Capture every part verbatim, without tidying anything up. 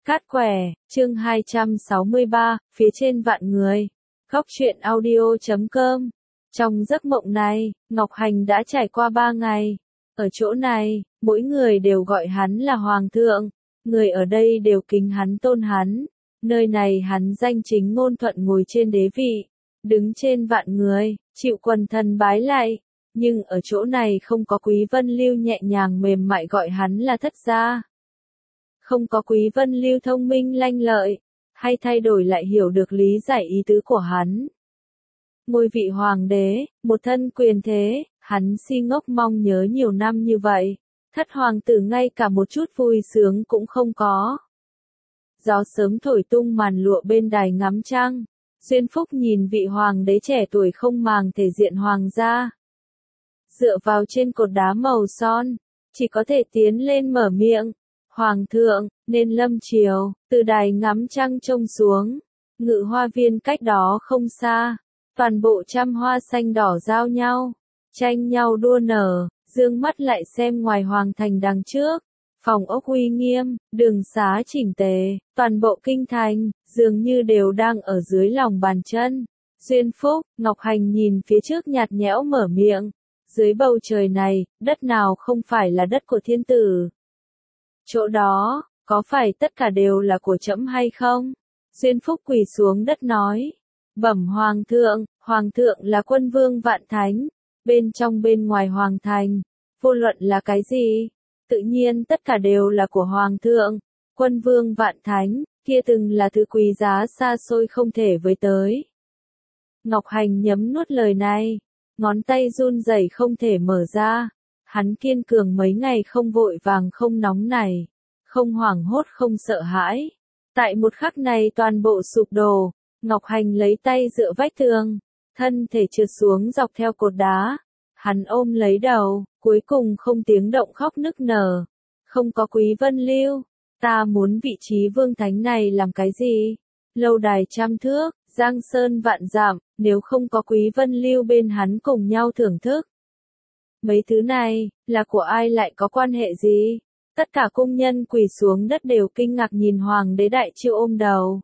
Cát quẻ, chương hai trăm sáu mươi ba, phía trên vạn người. Góc truyện audio chấm com. Trong giấc mộng này, Ngọc Hành đã trải qua ba ngày. Ở chỗ này, mỗi người đều gọi hắn là Hoàng thượng. Người ở đây đều kính hắn tôn hắn. Nơi này hắn danh chính ngôn thuận ngồi trên đế vị. Đứng trên vạn người, chịu quần thần bái lạy. Nhưng ở chỗ này không có Quý Vân Lưu nhẹ nhàng mềm mại gọi hắn là thất gia. Không có Quý Vân Lưu thông minh lanh lợi, hay thay đổi lại hiểu được lý giải ý tứ của hắn. Ngôi vị hoàng đế, một thân quyền thế, hắn si ngốc mong nhớ nhiều năm như vậy, thất hoàng tử ngay cả một chút vui sướng cũng không có. Gió sớm thổi tung màn lụa bên đài ngắm trăng, Duyên Phúc nhìn vị hoàng đế trẻ tuổi không màng thể diện hoàng gia. Dựa vào trên cột đá màu son, chỉ có thể tiến lên mở miệng. Hoàng thượng, nên lâm chiều, từ đài ngắm trăng trông xuống, ngự hoa viên cách đó không xa, toàn bộ trăm hoa xanh đỏ giao nhau, tranh nhau đua nở, dương mắt lại xem ngoài hoàng thành đằng trước, phòng ốc uy nghiêm, đường xá chỉnh tề, toàn bộ kinh thành, dường như đều đang ở dưới lòng bàn chân. Duyên Phúc, Ngọc Hành nhìn phía trước nhạt nhẽo mở miệng, dưới bầu trời này, đất nào không phải là đất của thiên tử? Chỗ đó, có phải tất cả đều là của trẫm hay không? Duyên Phúc quỳ xuống đất nói. Bẩm Hoàng thượng, Hoàng thượng là quân vương vạn thánh, bên trong bên ngoài hoàng thành, vô luận là cái gì? Tự nhiên tất cả đều là của Hoàng thượng. Quân vương vạn thánh, kia từng là thứ quý giá xa xôi không thể với tới. Ngọc Hành nhấm nuốt lời này, ngón tay run rẩy không thể mở ra. Hắn kiên cường mấy ngày không vội vàng không nóng này, không hoảng hốt không sợ hãi. Tại một khắc này toàn bộ sụp đổ, Ngọc Hành lấy tay dựa vách tường, thân thể trượt xuống dọc theo cột đá. Hắn ôm lấy đầu, cuối cùng không tiếng động khóc nức nở. Không có Quý Vân Lưu, ta muốn vị trí vương thánh này làm cái gì? Lâu đài trăm thước, giang sơn vạn dặm, nếu không có Quý Vân Lưu bên hắn cùng nhau thưởng thức. Mấy thứ này, là của ai lại có quan hệ gì? Tất cả cung nhân quỳ xuống đất đều kinh ngạc nhìn hoàng đế đại chiêu ôm đầu.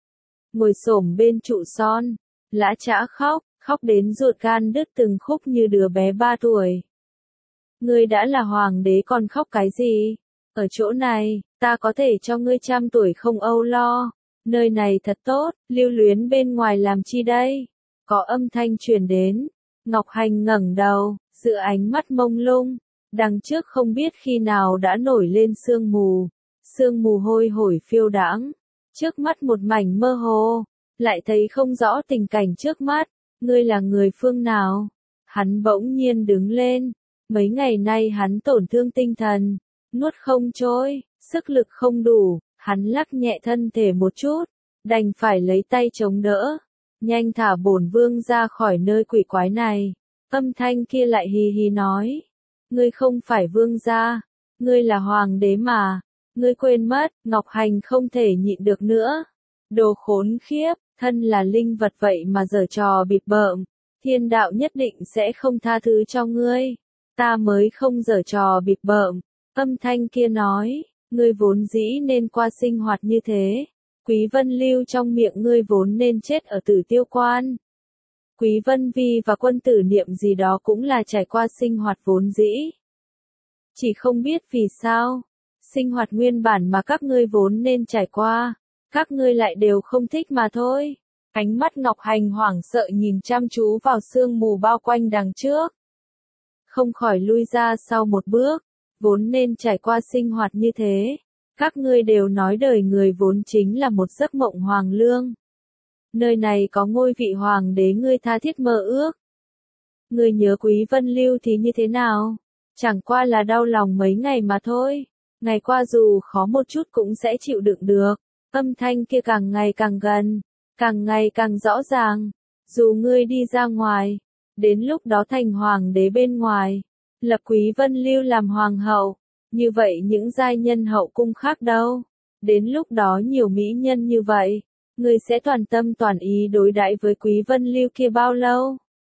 Ngồi xổm bên trụ son, lã chã khóc, khóc đến ruột gan đứt từng khúc như đứa bé ba tuổi. Ngươi đã là hoàng đế còn khóc cái gì? Ở chỗ này, ta có thể cho ngươi trăm tuổi không âu lo. Nơi này thật tốt, lưu luyến bên ngoài làm chi đây? Có âm thanh truyền đến. Ngọc Hành ngẩng đầu, giữa ánh mắt mông lung, đằng trước không biết khi nào đã nổi lên sương mù, sương mù hôi hổi phiêu đãng, trước mắt một mảnh mơ hồ, lại thấy không rõ tình cảnh trước mắt, ngươi là người phương nào? Hắn bỗng nhiên đứng lên, mấy ngày nay hắn tổn thương tinh thần, nuốt không trôi, sức lực không đủ, hắn lắc nhẹ thân thể một chút, đành phải lấy tay chống đỡ, nhanh thả bổn vương ra khỏi nơi quỷ quái này. Âm thanh kia lại hì hì nói, ngươi không phải vương gia, ngươi là hoàng đế mà, ngươi quên mất. Ngọc Hành không thể nhịn được nữa, đồ khốn khiếp, thân là linh vật vậy mà giở trò bịp bợm, thiên đạo nhất định sẽ không tha thứ cho ngươi, ta mới không giở trò bịp bợm. Âm thanh kia nói, ngươi vốn dĩ nên qua sinh hoạt như thế, Quý Vân Lưu trong miệng ngươi vốn nên chết ở Tử Tiêu Quan. Quý Vân Vi và quân tử niệm gì đó cũng là trải qua sinh hoạt vốn dĩ. Chỉ không biết vì sao, sinh hoạt nguyên bản mà các ngươi vốn nên trải qua, các ngươi lại đều không thích mà thôi. Ánh mắt Ngọc Hành hoảng sợ nhìn chăm chú vào sương mù bao quanh đằng trước. Không khỏi lui ra sau một bước, vốn nên trải qua sinh hoạt như thế. Các ngươi đều nói đời người vốn chính là một giấc mộng hoàng lương. Nơi này có ngôi vị hoàng đế ngươi tha thiết mơ ước. Ngươi nhớ Quý Vân Lưu thì như thế nào? Chẳng qua là đau lòng mấy ngày mà thôi. Ngày qua dù khó một chút cũng sẽ chịu đựng được. Âm thanh kia càng ngày càng gần, càng ngày càng rõ ràng. Dù ngươi đi ra ngoài, đến lúc đó thành hoàng đế bên ngoài, lập Quý Vân Lưu làm hoàng hậu, như vậy những giai nhân hậu cung khác đâu? Đến lúc đó nhiều mỹ nhân như vậy, ngươi sẽ toàn tâm toàn ý đối đãi với Quý Vân Lưu kia bao lâu?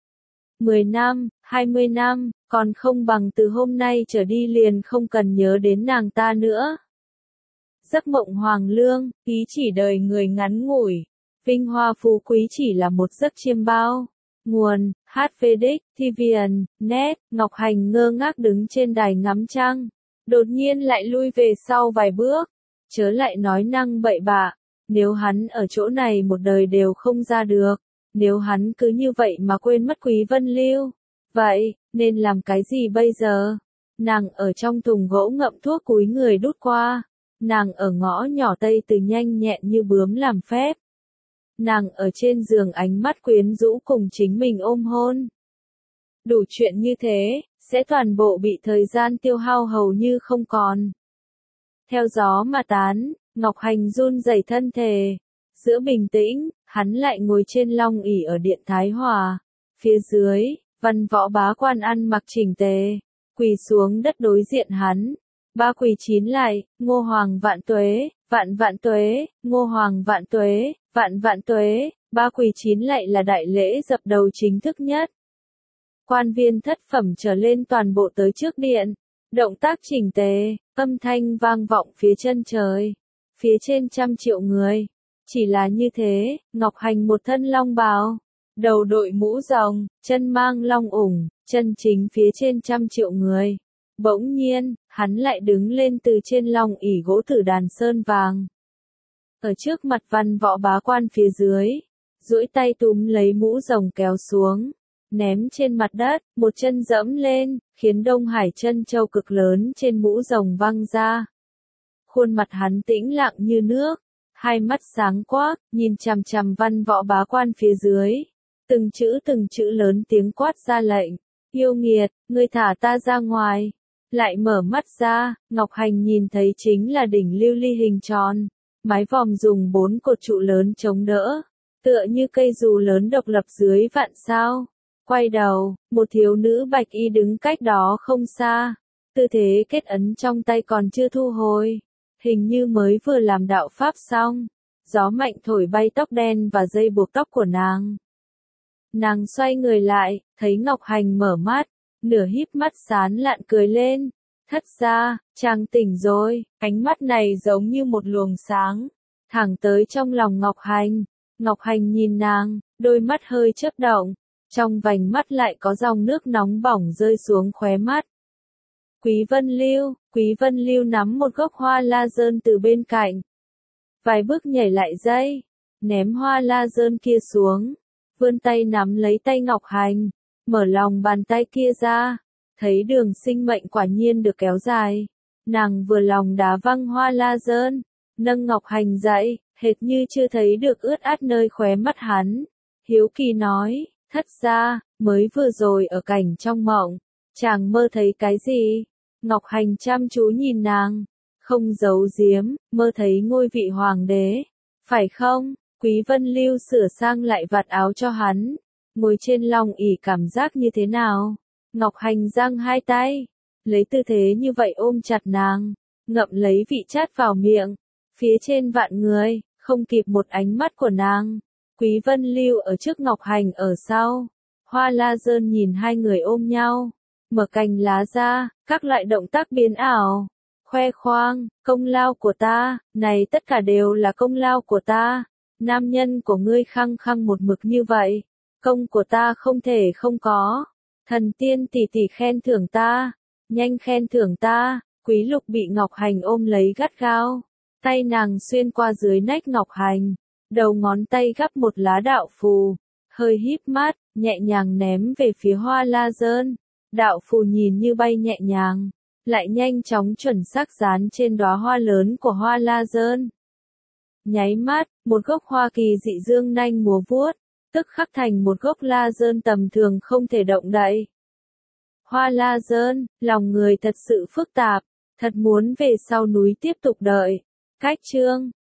Mười năm, hai mươi năm, còn không bằng từ hôm nay trở đi liền không cần nhớ đến nàng ta nữa. Giấc mộng hoàng lương, ý chỉ đời người ngắn ngủi. Vinh hoa phú quý chỉ là một giấc chiêm bao. Nguồn, hát vê đích, tê vê en, net, Ngọc Hành ngơ ngác đứng trên đài ngắm trăng. Đột nhiên lại lui về sau vài bước. Chớ lại nói năng bậy bạ. Nếu hắn ở chỗ này một đời đều không ra được. Nếu hắn cứ như vậy mà quên mất Quý Vân Lưu. Vậy, nên làm cái gì bây giờ? Nàng ở trong thùng gỗ ngậm thuốc cúi người đút qua. Nàng ở ngõ nhỏ Tây Từ nhanh nhẹn như bướm làm phép. Nàng ở trên giường ánh mắt quyến rũ cùng chính mình ôm hôn. Đủ chuyện như thế, sẽ toàn bộ bị thời gian tiêu hao hầu như không còn. Theo gió mà tán, Ngọc Hành run rẩy thân thể. Giữa bình tĩnh, hắn lại ngồi trên long ỷ ở điện Thái Hòa. Phía dưới, văn võ bá quan ăn mặc chỉnh tề, quỳ xuống đất đối diện hắn. Ba quỳ chín lại, Ngô Hoàng vạn tuế, vạn vạn tuế, Ngô Hoàng vạn tuế, vạn vạn tuế. Ba quỳ chín lại là đại lễ dập đầu chính thức nhất. Quan viên thất phẩm trở lên toàn bộ tới trước điện. Động tác chỉnh tề, âm thanh vang vọng phía chân trời. Phía trên trăm triệu người. Chỉ là như thế, Ngọc Hành một thân long bào. Đầu đội mũ rồng, chân mang long ủng, chân chính phía trên trăm triệu người. Bỗng nhiên, hắn lại đứng lên từ trên long ỷ gỗ tử đàn sơn vàng. Ở trước mặt văn võ bá quan phía dưới, duỗi tay túm lấy mũ rồng kéo xuống, ném trên mặt đất, một chân dẫm lên, khiến Đông Hải chân châu cực lớn trên mũ rồng văng ra. Khuôn mặt hắn tĩnh lặng như nước, hai mắt sáng quắc, nhìn chằm chằm văn võ bá quan phía dưới. Từng chữ từng chữ lớn tiếng quát ra lệnh, yêu nghiệt, ngươi thả ta ra ngoài. Lại mở mắt ra, Ngọc Hành nhìn thấy chính là đỉnh lưu ly hình tròn, mái vòm dùng bốn cột trụ lớn chống đỡ, tựa như cây dù lớn độc lập dưới vạn sao. Quay đầu, một thiếu nữ bạch y đứng cách đó không xa, tư thế kết ấn trong tay còn chưa thu hồi, hình như mới vừa làm đạo pháp xong. Gió mạnh thổi bay tóc đen và dây buộc tóc của nàng. Nàng xoay người lại, thấy Ngọc Hành mở mắt, nửa híp mắt sán lạn cười lên. Thất ra, chàng tỉnh rồi, ánh mắt này giống như một luồng sáng, thẳng tới trong lòng Ngọc Hành. Ngọc Hành nhìn nàng, đôi mắt hơi chớp động, trong vành mắt lại có dòng nước nóng bỏng rơi xuống khóe mắt. Quý Vân Lưu, Quý Vân Lưu nắm một gốc hoa la dơn từ bên cạnh. Vài bước nhảy lại dây, ném hoa la dơn kia xuống, vươn tay nắm lấy tay Ngọc Hành, mở lòng bàn tay kia ra, thấy đường sinh mệnh quả nhiên được kéo dài. Nàng vừa lòng đá văng hoa la dơn, nâng Ngọc Hành dậy, hệt như chưa thấy được ướt át nơi khóe mắt hắn. Hiếu kỳ nói, thất ra, mới vừa rồi ở cảnh trong mộng, chàng mơ thấy cái gì? Ngọc Hành chăm chú nhìn nàng, không giấu giếm, mơ thấy ngôi vị hoàng đế, phải không? Quý Vân Lưu sửa sang lại vạt áo cho hắn, ngồi trên long ỷ cảm giác như thế nào? Ngọc Hành giang hai tay, lấy tư thế như vậy ôm chặt nàng, ngậm lấy vị chát vào miệng, phía trên vạn người, không kịp một ánh mắt của nàng. Quý Vân Lưu ở trước Ngọc Hành ở sau, hoa la dơn nhìn hai người ôm nhau, mở cành lá ra, các loại động tác biến ảo, khoe khoang, công lao của ta, này tất cả đều là công lao của ta, nam nhân của ngươi khăng khăng một mực như vậy, công của ta không thể không có, thần tiên tỷ tỷ khen thưởng ta, nhanh khen thưởng ta. Quý Lục bị Ngọc Hành ôm lấy gắt gao, tay nàng xuyên qua dưới nách Ngọc Hành, đầu ngón tay gắp một lá đạo phù, hơi híp mắt, nhẹ nhàng ném về phía hoa la dơn. Đạo phù nhìn như bay nhẹ nhàng, lại nhanh chóng chuẩn xác dán trên đóa hoa lớn của hoa la dơn. Nháy mắt, một gốc hoa kỳ dị dương nanh múa vuốt, tức khắc thành một gốc la dơn tầm thường không thể động đậy. Hoa la dơn, lòng người thật sự phức tạp, thật muốn về sau núi tiếp tục đợi. Cách chương